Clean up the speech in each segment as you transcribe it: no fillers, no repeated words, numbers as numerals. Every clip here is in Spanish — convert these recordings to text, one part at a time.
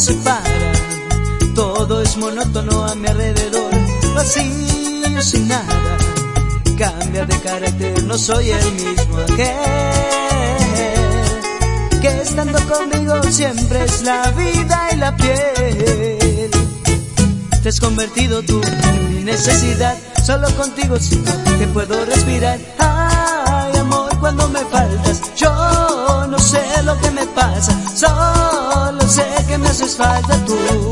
separa, todo es monótono a mi alrededor, vacío sin nada, cambia de carácter, no soy el mismo aquel que estando conmigo siempre es la vida y la piel. Te has convertido tú en mi necesidad, solo contigo siento que puedo respirar. Ay, amor, cuando me faltas, yo no sé lo que me pasa, solo sé que me haces falta tú.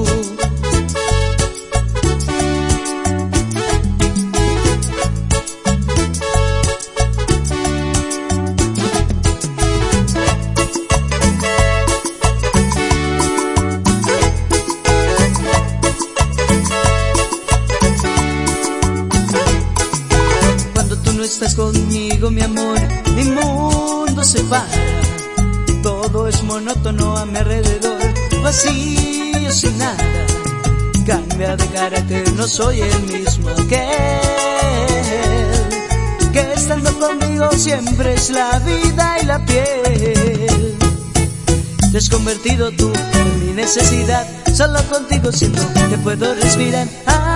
Estás conmigo, mi amor, mi mundo se para, todo es monótono a mi alrededor, vacío sin nada, cambia de carácter, no soy el mismo aquel que estando conmigo siempre es la vida y la piel. Te has convertido tú en mi necesidad, solo contigo siento que puedo respirar.